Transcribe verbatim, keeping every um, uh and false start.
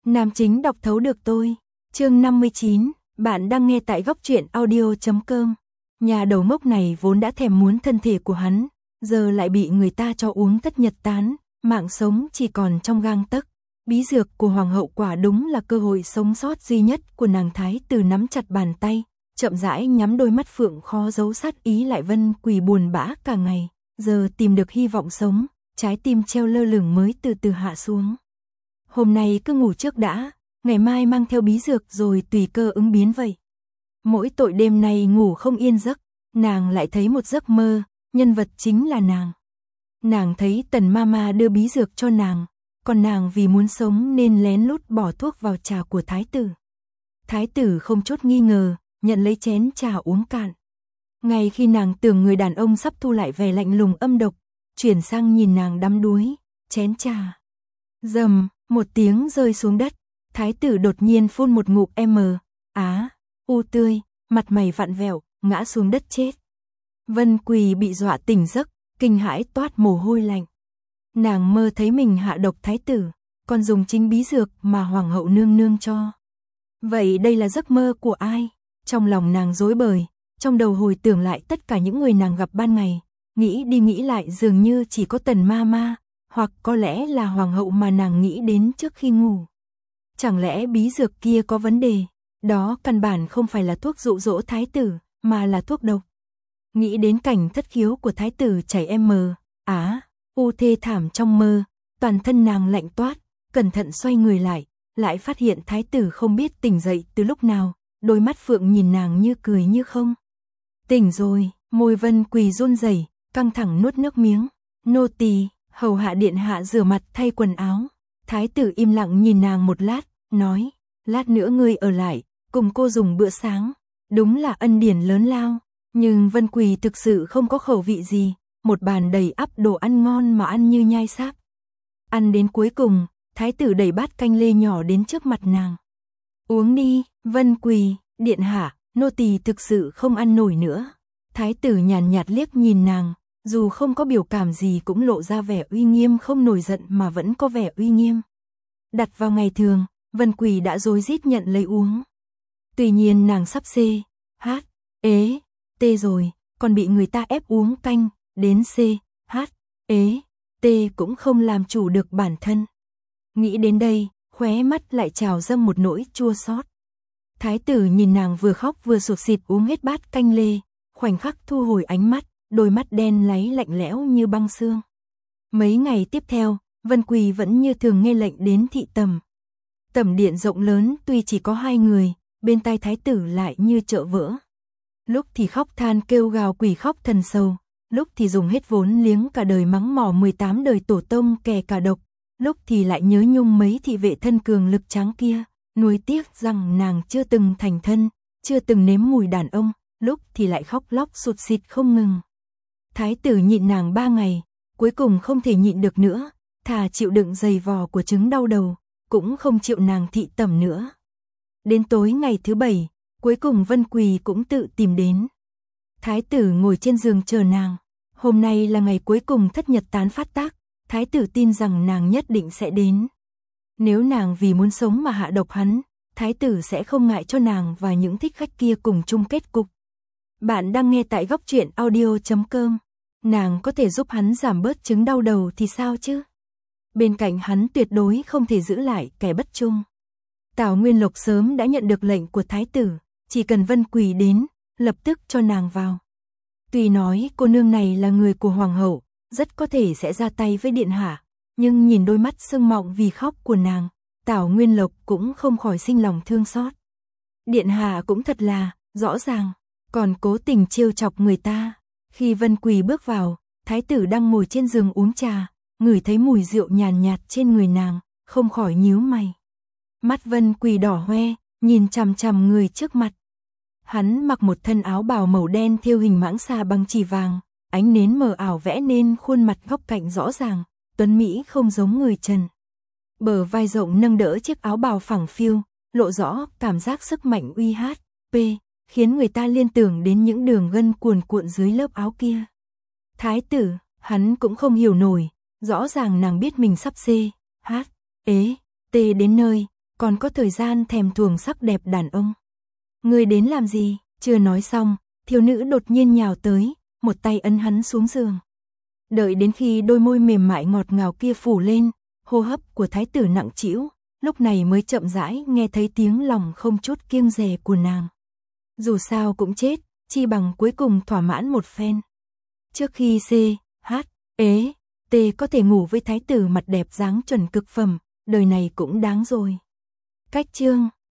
Nam chính đọc thấu được tôi. Chương năm mươi chín, bạn đang nghe tại góc truyện audio chấm com. Nhà đầu mốc này vốn đã thèm muốn thân thể của hắn, giờ lại bị người ta cho uống tất nhật tán, mạng sống chỉ còn trong gang tấc. Bí dược của hoàng hậu quả đúng là cơ hội sống sót duy nhất của nàng thái tử, nắm chặt bàn tay, chậm rãi nhắm đôi mắt phượng khó giấu sát ý lại. Vân Quỳ buồn bã cả ngày, giờ tìm được hy vọng sống, trái tim treo lơ lửng mới từ từ hạ xuống. Hôm nay cứ ngủ trước đã, ngày mai mang theo bí dược rồi tùy cơ ứng biến vậy. Mỗi tội đêm nay ngủ không yên giấc, nàng lại thấy một giấc mơ, nhân vật chính là nàng. Nàng thấy Tần Mama đưa bí dược cho nàng, còn nàng vì muốn sống nên lén lút bỏ thuốc vào trà của thái tử. Thái tử không chút nghi ngờ, nhận lấy chén trà uống cạn. Ngay khi nàng tưởng người đàn ông sắp thu lại vẻ lạnh lùng âm độc, chuyển sang nhìn nàng đắm đuối, chén trà. Rầm, một tiếng rơi xuống đất, thái tử đột nhiên phun một ngụm m, á, u tươi, mặt mày vặn vẹo, ngã xuống đất chết. Vân Quỳ bị dọa tỉnh giấc, kinh hãi toát mồ hôi lạnh. Nàng mơ thấy mình hạ độc thái tử, còn dùng chính bí dược mà hoàng hậu nương nương cho. Vậy đây là giấc mơ của ai? Trong lòng nàng rối bời, trong đầu hồi tưởng lại tất cả những người nàng gặp ban ngày, nghĩ đi nghĩ lại dường như chỉ có Tần Mama, hoặc có lẽ là hoàng hậu mà nàng nghĩ đến trước khi ngủ. Chẳng lẽ bí dược kia có vấn đề? Đó căn bản không phải là thuốc dụ dỗ thái tử, mà là thuốc độc. Nghĩ đến cảnh thất khiếu của thái tử chảy m, á, u thê thảm trong mơ, toàn thân nàng lạnh toát, cẩn thận xoay người lại, lại phát hiện thái tử không biết tỉnh dậy từ lúc nào, đôi mắt phượng nhìn nàng như cười như không. Tỉnh rồi, môi Vân Quỳ run rẩy, căng thẳng nuốt nước miếng. Nô tỳ, hầu hạ điện hạ rửa mặt thay quần áo. Thái tử im lặng nhìn nàng một lát, nói, lát nữa ngươi ở lại, cùng cô dùng bữa sáng. Đúng là ân điển lớn lao, nhưng Vân Quỳ thực sự không có khẩu vị gì, một bàn đầy ắp đồ ăn ngon mà ăn như nhai sáp. Ăn đến cuối cùng, thái tử đẩy bát canh lê nhỏ đến trước mặt nàng. Uống đi, Vân Quỳ, điện hạ, nô tỳ thực sự không ăn nổi nữa. Thái tử nhàn nhạt liếc nhìn nàng, dù không có biểu cảm gì cũng lộ ra vẻ uy nghiêm, không nổi giận mà vẫn có vẻ uy nghiêm. Đặt vào ngày thường, Vân Quỳ đã rối rít nhận lấy uống. Tuy nhiên nàng sắp xê, hát, ế, tê rồi, còn bị người ta ép uống canh, đến xê, hát, ế, tê cũng không làm chủ được bản thân. Nghĩ đến đây, khóe mắt lại trào dâng một nỗi chua xót. Thái tử nhìn nàng vừa khóc vừa sụt sịt uống hết bát canh lê, khoảnh khắc thu hồi ánh mắt, đôi mắt đen láy lạnh lẽo như băng xương. Mấy ngày tiếp theo, Vân Quỳ vẫn như thường nghe lệnh đến thị tầm. Tẩm điện rộng lớn tuy chỉ có hai người, bên tai thái tử lại như chợ vỡ. Lúc thì khóc than kêu gào quỷ khóc thần sầu, lúc thì dùng hết vốn liếng cả đời mắng mỏ mười tám đời tổ tông kẻ cả độc, lúc thì lại nhớ nhung mấy thị vệ thân cường lực tráng kia, nuối tiếc rằng nàng chưa từng thành thân, chưa từng nếm mùi đàn ông, lúc thì lại khóc lóc sụt sịt không ngừng. Thái tử nhịn nàng ba ngày, cuối cùng không thể nhịn được nữa, thà chịu đựng giày vò của chứng đau đầu, cũng không chịu nàng thị tẩm nữa. Đến tối ngày thứ bảy, cuối cùng Vân Quỳ cũng tự tìm đến. Thái tử ngồi trên giường chờ nàng. Hôm nay là ngày cuối cùng thất nhật tán phát tác, thái tử tin rằng nàng nhất định sẽ đến. Nếu nàng vì muốn sống mà hạ độc hắn, thái tử sẽ không ngại cho nàng và những thích khách kia cùng chung kết cục. Bạn đang nghe tại góc truyện audio chấm com. Nàng có thể giúp hắn giảm bớt chứng đau đầu thì sao chứ? Bên cạnh hắn tuyệt đối không thể giữ lại kẻ bất trung. Tào Nguyên Lộc sớm đã nhận được lệnh của thái tử, chỉ cần Vân Quỳ đến, lập tức cho nàng vào. Tuy nói cô nương này là người của hoàng hậu, rất có thể sẽ ra tay với điện hạ, nhưng nhìn đôi mắt sưng mọng vì khóc của nàng, Tào Nguyên Lộc cũng không khỏi sinh lòng thương xót. Điện hạ cũng thật là, rõ ràng, còn cố tình trêu chọc người ta. Khi Vân Quỳ bước vào, thái tử đang ngồi trên giường uống trà, ngửi thấy mùi rượu nhàn nhạt trên người nàng, không khỏi nhíu mày. Mắt Vân Quỳ đỏ hoe, nhìn chằm chằm người trước mặt. Hắn mặc một thân áo bào màu đen thêu hình mãng xà bằng chỉ vàng, ánh nến mờ ảo vẽ nên khuôn mặt góc cạnh rõ ràng, tuấn mỹ không giống người Trần. Bờ vai rộng nâng đỡ chiếc áo bào phẳng phiu, lộ rõ cảm giác sức mạnh uy hát, p, khiến người ta liên tưởng đến những đường gân cuồn cuộn dưới lớp áo kia. Thái tử, hắn cũng không hiểu nổi, rõ ràng nàng biết mình sắp xê, hát, ế, tê đến nơi, còn có thời gian thèm thuồng sắc đẹp đàn ông. Ngươi đến làm gì? Chưa nói xong, thiếu nữ đột nhiên nhào tới, một tay ấn hắn xuống giường. Đợi đến khi đôi môi mềm mại ngọt ngào kia phủ lên, hô hấp của thái tử nặng trĩu, lúc này mới chậm rãi nghe thấy tiếng lòng không chút kiêng dè của nàng. Dù sao cũng chết, chi bằng cuối cùng thỏa mãn một phen. Trước khi C, H, ế, T có thể ngủ với thái tử mặt đẹp dáng chuẩn cực phẩm, đời này cũng đáng rồi. Cách chương